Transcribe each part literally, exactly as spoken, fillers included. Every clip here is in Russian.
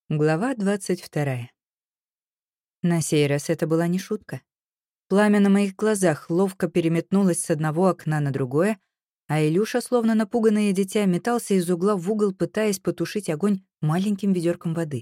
Глава двадцать вторая. На сей раз это была не шутка. Пламя на моих глазах ловко переметнулось с одного окна на другое, а Илюша, словно напуганное дитя, метался из угла в угол, пытаясь потушить огонь маленьким ведерком воды.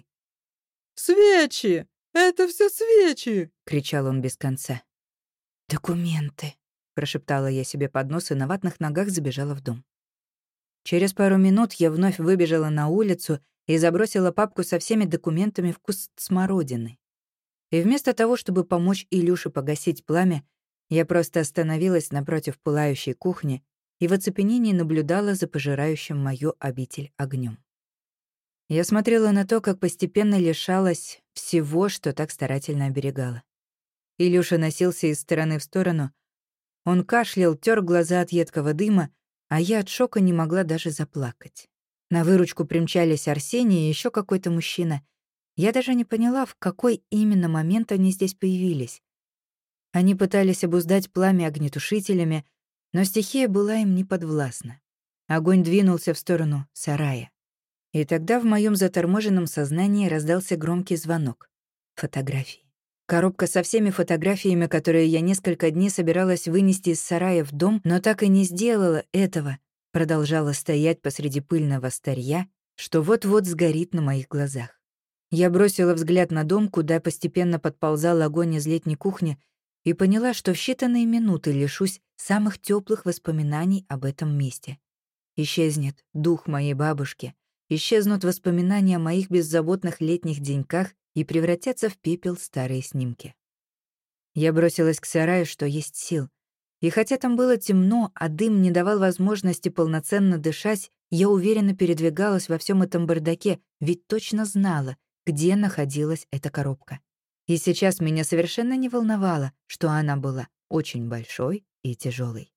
«Свечи! Это все свечи!» — кричал он без конца. «Документы!» — прошептала я себе под нос и на ватных ногах забежала в дом. Через пару минут я вновь выбежала на улицу и забросила папку со всеми документами в куст смородины. И вместо того, чтобы помочь Илюше погасить пламя, я просто остановилась напротив пылающей кухни и в оцепенении наблюдала за пожирающим мою обитель огнем. Я смотрела на то, как постепенно лишалась всего, что так старательно оберегала. Илюша носился из стороны в сторону. Он кашлял, тер глаза от едкого дыма, а я от шока не могла даже заплакать. На выручку примчались Арсений и еще какой-то мужчина. Я даже не поняла, в какой именно момент они здесь появились. Они пытались обуздать пламя огнетушителями, но стихия была им не подвластна. Огонь двинулся в сторону сарая. И тогда в моем заторможенном сознании раздался громкий звонок. Фотографии. Коробка со всеми фотографиями, которые я несколько дней собиралась вынести из сарая в дом, но так и не сделала этого, продолжала стоять посреди пыльного старья, что вот-вот сгорит на моих глазах. Я бросила взгляд на дом, куда постепенно подползал огонь из летней кухни, и поняла, что в считанные минуты лишусь самых теплых воспоминаний об этом месте. Исчезнет дух моей бабушки, исчезнут воспоминания о моих беззаботных летних деньках и превратятся в пепел старые снимки. Я бросилась к сараю, что есть сил. И хотя там было темно, а дым не давал возможности полноценно дышать, я уверенно передвигалась во всем этом бардаке, ведь точно знала, где находилась эта коробка. И сейчас меня совершенно не волновало, что она была очень большой и тяжелой.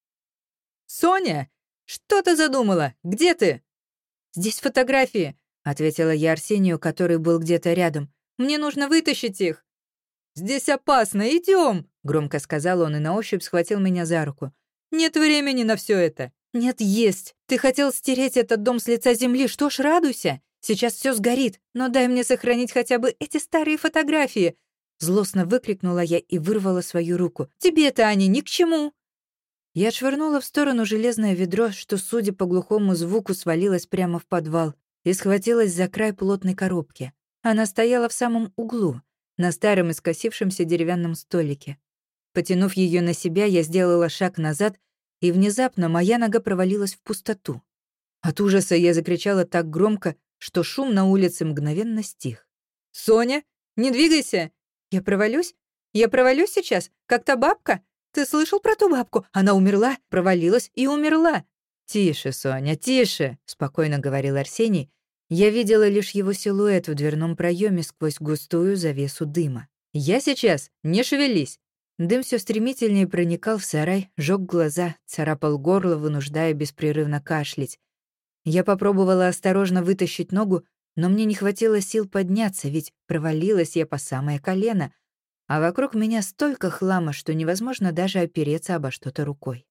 «Соня, что ты задумала? Где ты?» «Здесь фотографии», — ответила я Арсению, который был где-то рядом. «Мне нужно вытащить их». «Здесь опасно, идем, громко сказал он и на ощупь схватил меня за руку. «Нет времени на все это». «Нет, есть. Ты хотел стереть этот дом с лица земли, что ж, радуйся. Сейчас все сгорит, но дай мне сохранить хотя бы эти старые фотографии». Злостно выкрикнула я и вырвала свою руку. «Тебе-то они ни к чему». Я отшвырнула в сторону железное ведро, что, судя по глухому звуку, свалилось прямо в подвал, и схватилась за край плотной коробки. Она стояла в самом углу, на старом искосившемся деревянном столике. Потянув ее на себя, я сделала шаг назад, и внезапно моя нога провалилась в пустоту. От ужаса я закричала так громко, что шум на улице мгновенно стих. «Соня, не двигайся! Я провалюсь? Я провалюсь сейчас, как та бабка? Ты слышал про ту бабку? Она умерла, провалилась и умерла!» «Тише, Соня, тише!» — спокойно говорил Арсений. Я видела лишь его силуэт в дверном проеме сквозь густую завесу дыма. «Я сейчас, не шевелись!» Дым все стремительнее проникал в сарай, жёг глаза, царапал горло, вынуждая беспрерывно кашлять. Я попробовала осторожно вытащить ногу, но мне не хватило сил подняться, ведь провалилась я по самое колено, а вокруг меня столько хлама, что невозможно даже опереться обо что-то рукой.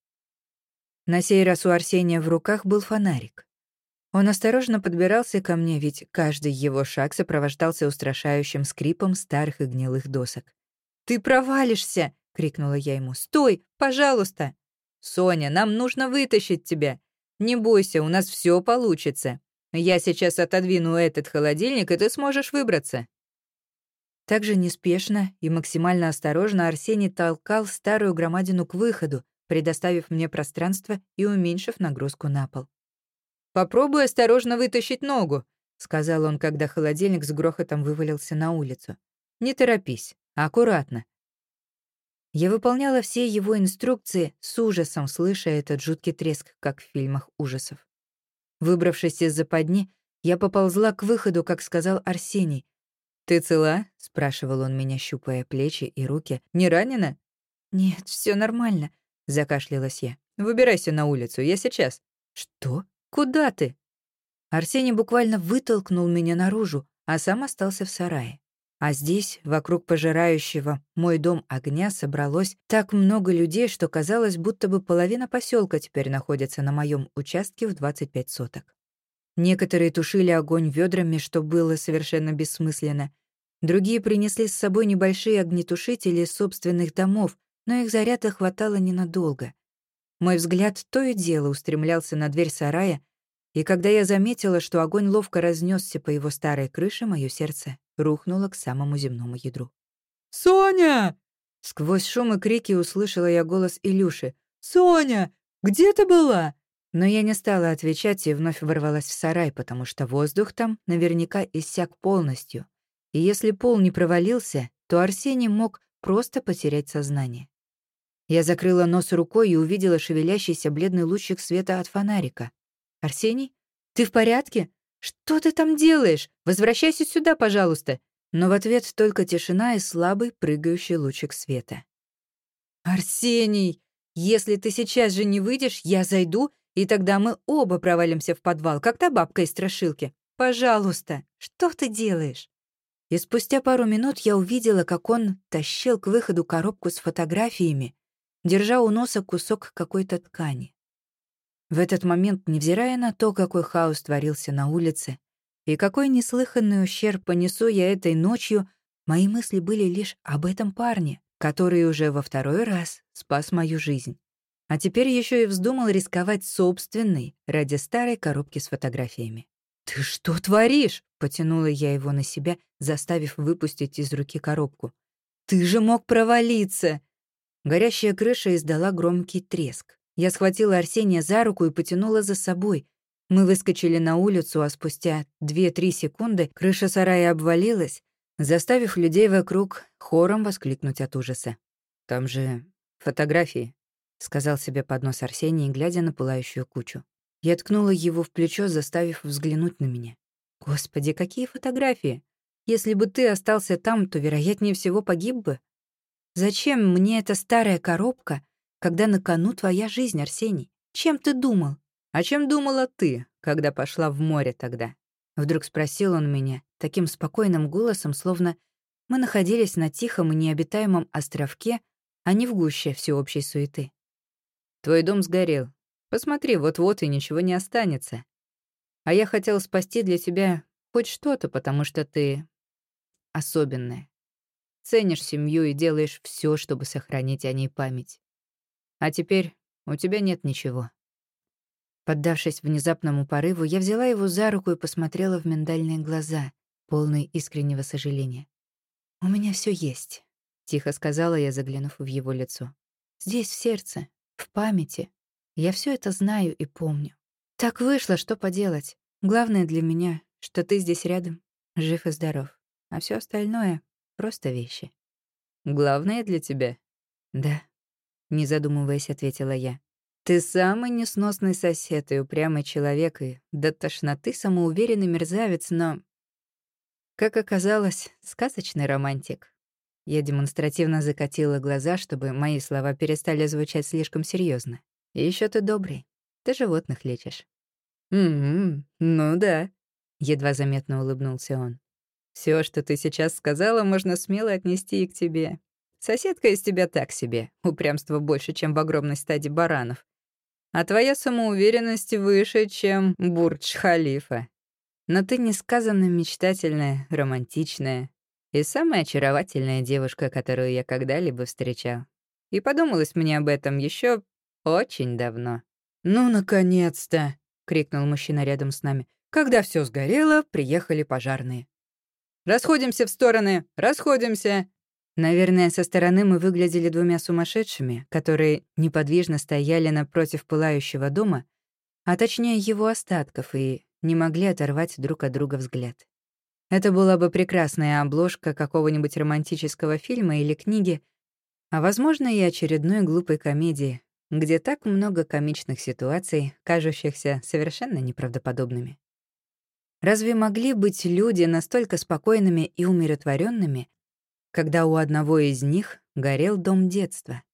На сей раз у Арсения в руках был фонарик. Он осторожно подбирался ко мне, ведь каждый его шаг сопровождался устрашающим скрипом старых и гнилых досок. «Ты провалишься!» — крикнула я ему. «Стой, пожалуйста!» «Соня, нам нужно вытащить тебя. Не бойся, у нас все получится. Я сейчас отодвину этот холодильник, и ты сможешь выбраться». Так же неспешно и максимально осторожно Арсений толкал старую громадину к выходу, предоставив мне пространство и уменьшив нагрузку на пол. «Попробуй осторожно вытащить ногу», — сказал он, когда холодильник с грохотом вывалился на улицу. «Не торопись, аккуратно». Я выполняла все его инструкции, с ужасом слыша этот жуткий треск, как в фильмах ужасов. Выбравшись из западни, я поползла к выходу, как сказал Арсений. «Ты цела?» — спрашивал он меня, щупая плечи и руки. «Не ранена?» «Нет, все нормально», — закашлялась я. «Выбирайся на улицу, я сейчас». «Что? Куда ты?» Арсений буквально вытолкнул меня наружу, а сам остался в сарае. А здесь, вокруг пожирающего мой дом огня, собралось так много людей, что казалось, будто бы половина поселка теперь находится на моем участке в двадцать пять соток. Некоторые тушили огонь ведрами, что было совершенно бессмысленно. Другие принесли с собой небольшие огнетушители из собственных домов, но их заряда хватало ненадолго. Мой взгляд то и дело устремлялся на дверь сарая, и когда я заметила, что огонь ловко разнесся по его старой крыше, мое сердце рухнуло к самому земному ядру. «Соня!» Сквозь шум и крики услышала я голос Илюши. «Соня, где ты была?» Но я не стала отвечать и вновь ворвалась в сарай, потому что воздух там наверняка иссяк полностью. И если пол не провалился, то Арсений мог просто потерять сознание. Я закрыла нос рукой и увидела шевелящийся бледный лучик света от фонарика. «Арсений, ты в порядке? Что ты там делаешь? Возвращайся сюда, пожалуйста!» Но в ответ только тишина и слабый прыгающий лучик света. «Арсений, если ты сейчас же не выйдешь, я зайду, и тогда мы оба провалимся в подвал, как та бабка из страшилки. Пожалуйста, что ты делаешь?» И спустя пару минут я увидела, как он тащил к выходу коробку с фотографиями, держа у носа кусок какой-то ткани. В этот момент, невзирая на то, какой хаос творился на улице, и какой неслыханный ущерб понесу я этой ночью, мои мысли были лишь об этом парне, который уже во второй раз спас мою жизнь. А теперь еще и вздумал рисковать собственной ради старой коробки с фотографиями. «Ты что творишь?» — потянула я его на себя, заставив выпустить из руки коробку. «Ты же мог провалиться!» Горящая крыша издала громкий треск. Я схватила Арсения за руку и потянула за собой. Мы выскочили на улицу, а спустя две-три секунды крыша сарая обвалилась, заставив людей вокруг хором воскликнуть от ужаса. «Там же фотографии», — сказал себе под нос Арсений, глядя на пылающую кучу. Я ткнула его в плечо, заставив взглянуть на меня. «Господи, какие фотографии! Если бы ты остался там, то, вероятнее всего, погиб бы. Зачем мне эта старая коробка, когда на кону твоя жизнь, Арсений? Чем ты думал?» «А чем думала ты, когда пошла в море тогда?» Вдруг спросил он меня, таким спокойным голосом, словно мы находились на тихом и необитаемом островке, а не в гуще всеобщей суеты. «Твой дом сгорел. Посмотри, вот-вот и ничего не останется. А я хотел спасти для тебя хоть что-то, потому что ты особенная. Ценишь семью и делаешь все, чтобы сохранить о ней память. А теперь у тебя нет ничего». Поддавшись внезапному порыву, я взяла его за руку и посмотрела в миндальные глаза, полные искреннего сожаления. «У меня все есть», — тихо сказала я, заглянув в его лицо. «Здесь, в сердце, в памяти. Я все это знаю и помню. Так вышло, что поделать. Главное для меня, что ты здесь рядом, жив и здоров. А все остальное — просто вещи». «Главное для тебя?» «Да», — не задумываясь, ответила я. «Ты самый несносный сосед и упрямый человек, и до тошноты самоуверенный мерзавец, но, как оказалось, сказочный романтик». Я демонстративно закатила глаза, чтобы мои слова перестали звучать слишком серьезно. «И еще ты добрый. Ты животных лечишь». «М-м, ну да», — едва заметно улыбнулся он. Все, что ты сейчас сказала, можно смело отнести и к тебе. Соседка из тебя так себе, упрямство больше, чем в огромной стаде баранов. А твоя самоуверенность выше, чем Бурдж-Халифа. Но ты несказанно мечтательная, романтичная и самая очаровательная девушка, которую я когда-либо встречал. И подумалось мне об этом еще очень давно. «Ну, наконец-то!» — крикнул мужчина рядом с нами. «Когда все сгорело, приехали пожарные». «Расходимся в стороны! Расходимся!» Наверное, со стороны мы выглядели двумя сумасшедшими, которые неподвижно стояли напротив пылающего дома, а точнее его остатков, и не могли оторвать друг от друга взгляд. Это была бы прекрасная обложка какого-нибудь романтического фильма или книги, а, возможно, и очередной глупой комедии, где так много комичных ситуаций, кажущихся совершенно неправдоподобными. Разве могли быть люди настолько спокойными и умиротворенными, когда у одного из них горел дом детства?